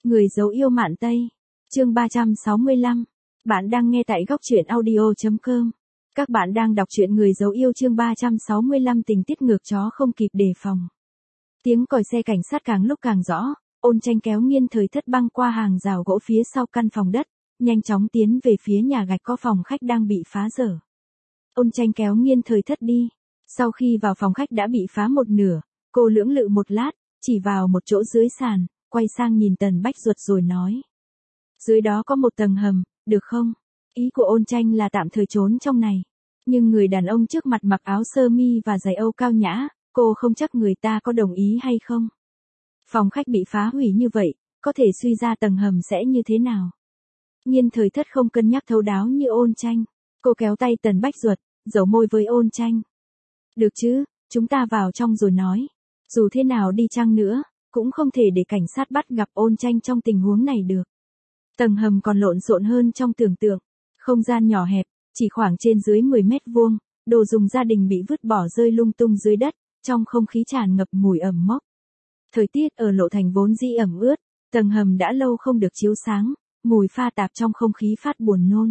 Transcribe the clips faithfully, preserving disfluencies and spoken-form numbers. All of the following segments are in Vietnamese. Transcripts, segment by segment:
Người giấu yêu Mạn Tây. Chương ba trăm sáu mươi lăm. Bạn đang nghe tại góc truyện audio chấm com. Các bạn đang đọc truyện Người giấu yêu chương ba trăm sáu mươi lăm, tình tiết ngược chó không kịp đề phòng. Tiếng còi xe cảnh sát càng lúc càng rõ, Ôn Tranh kéo Nghiên Thời Thất băng qua hàng rào gỗ phía sau căn phòng đất, nhanh chóng tiến về phía nhà gạch có phòng khách đang bị phá dở. Ôn Tranh kéo Nghiên Thời Thất đi. Sau khi vào phòng khách đã bị phá một nửa, cô lưỡng lự một lát, chỉ vào một chỗ dưới sàn, quay sang nhìn Tần Bách Duật rồi nói. Dưới đó có một tầng hầm, được không? Ý của Ôn Tranh là tạm thời trốn trong này. Nhưng người đàn ông trước mặt mặc áo sơ mi và giày Âu cao nhã, cô không chắc người ta có đồng ý hay không. Phòng khách bị phá hủy như vậy, có thể suy ra tầng hầm sẽ như thế nào? Nghiên Thời Thất không cân nhắc thấu đáo như Ôn Tranh. Cô kéo tay Tần Bách Duật, dấu môi với Ôn Tranh. Được chứ, chúng ta vào trong rồi nói. Dù thế nào đi chăng nữa, cũng không thể để cảnh sát bắt gặp Ôn Tranh trong tình huống này được. Tầng hầm còn lộn xộn hơn trong tưởng tượng. Không gian nhỏ hẹp, chỉ khoảng trên dưới mười mét vuông, đồ dùng gia đình bị vứt bỏ rơi lung tung dưới đất, trong không khí tràn ngập mùi ẩm mốc. Thời tiết ở Lộ Thành vốn dĩ ẩm ướt, tầng hầm đã lâu không được chiếu sáng, mùi pha tạp trong không khí phát buồn nôn.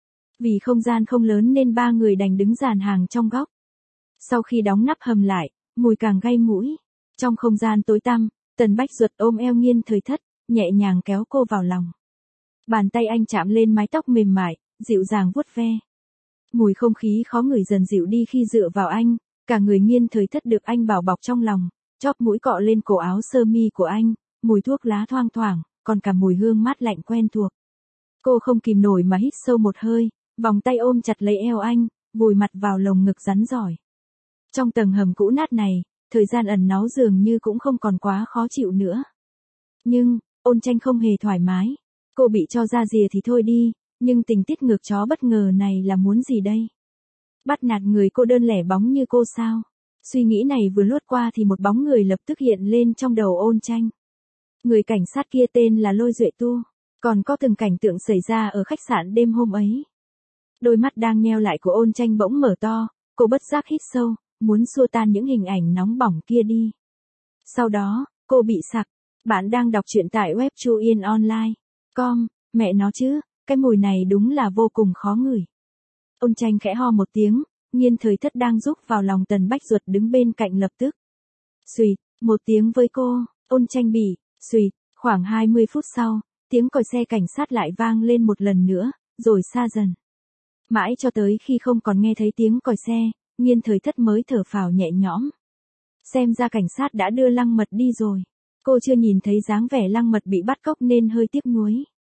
Vì không gian không lớn nên ba người đành đứng dàn hàng trong góc. Sau khi đóng nắp hầm lại, mùi càng gay mũi. Trong không gian tối tăm, Tần Bách Duật ôm eo Nghiên Thời Thất, nhẹ nhàng kéo cô vào lòng. Bàn tay anh chạm lên mái tóc mềm mại, dịu dàng vuốt ve. Mùi không khí khó ngửi dần dịu đi khi dựa vào anh, cả người Nghiên Thời Thất được anh bảo bọc trong lòng, chóp mũi cọ lên cổ áo sơ mi của anh, mùi thuốc lá thoang thoảng, còn cả mùi hương mát lạnh quen thuộc. Cô không kìm nổi mà hít sâu một hơi, vòng tay ôm chặt lấy eo anh, vùi mặt vào lồng ngực rắn rỏi. Trong tầng hầm cũ nát này, thời gian ẩn náu dường như cũng không còn quá khó chịu nữa. Nhưng, Ôn Tranh không hề thoải mái. Cô bị cho ra rìa thì thôi đi, nhưng tình tiết ngược chó bất ngờ này là muốn gì đây? Bắt nạt người cô đơn lẻ bóng như cô sao? Suy nghĩ này vừa lướt qua thì một bóng người lập tức hiện lên trong đầu Ôn Tranh. Người cảnh sát kia tên là Lôi Duệ Tu, còn có từng cảnh tượng xảy ra ở khách sạn đêm hôm ấy. Đôi mắt đang nheo lại của Ôn Tranh bỗng mở to, cô bất giác hít sâu, muốn xua tan những hình ảnh nóng bỏng kia đi. Sau đó, cô bị sặc. Bạn đang đọc truyện tại web chuyenonline chấm com, mẹ nó chứ, cái mùi này đúng là vô cùng khó ngửi. Ôn Tranh khẽ ho một tiếng, Nghiên Thời Thất đang rúc vào lòng Tần Bách Duật đứng bên cạnh lập tức. Xùyt, một tiếng với cô, Ôn Tranh bị, xùyt, khoảng hai mươi phút sau, tiếng còi xe cảnh sát lại vang lên một lần nữa, rồi xa dần. Mãi cho tới khi không còn nghe thấy tiếng còi xe, Nghiên Thời Thất mới thở phào nhẹ nhõm. Xem ra cảnh sát đã đưa Lăng Mật đi rồi. Cô chưa nhìn thấy dáng vẻ Lăng Mật bị bắt cóc nên hơi tiếc nuối.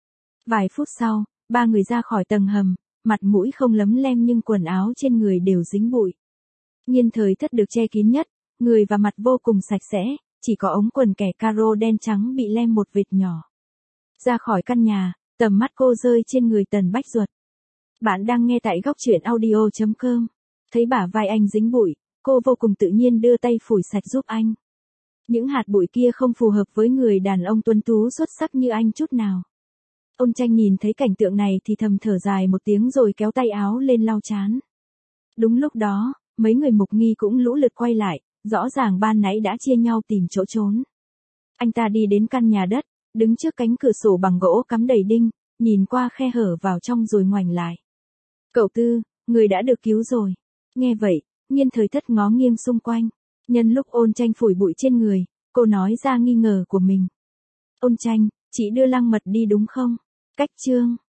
Vài phút sau, ba người ra khỏi tầng hầm, mặt mũi không lấm lem nhưng quần áo trên người đều dính bụi. Nghiên Thời Thất được che kín nhất, người và mặt vô cùng sạch sẽ, chỉ có ống quần kẻ caro đen trắng bị lem một vệt nhỏ. Ra khỏi căn nhà, tầm mắt cô rơi trên người Tần Bách Duật. Bạn đang nghe tại góc truyện audio chấm com. Thấy bả vai anh dính bụi, cô vô cùng tự nhiên đưa tay phủi sạch giúp anh. Những hạt bụi kia không phù hợp với người đàn ông tuấn tú xuất sắc như anh chút nào. Ôn Tranh nhìn thấy cảnh tượng này thì thầm thở dài một tiếng rồi kéo tay áo lên lau trán. Đúng lúc đó, mấy người mục nghi cũng lũ lượt quay lại, rõ ràng ban nãy đã chia nhau tìm chỗ trốn. Anh ta đi đến căn nhà đất, đứng trước cánh cửa sổ bằng gỗ cắm đầy đinh, nhìn qua khe hở vào trong rồi ngoảnh lại. Cậu Tư, người đã được cứu rồi. Nghe vậy, Nghiên Thời Thất ngó nghiêng xung quanh. Nhân lúc Ôn Tranh phủi bụi trên người, cô nói ra nghi ngờ của mình. Ôn Tranh, chị đưa Lăng Mật đi đúng không? Cách chương.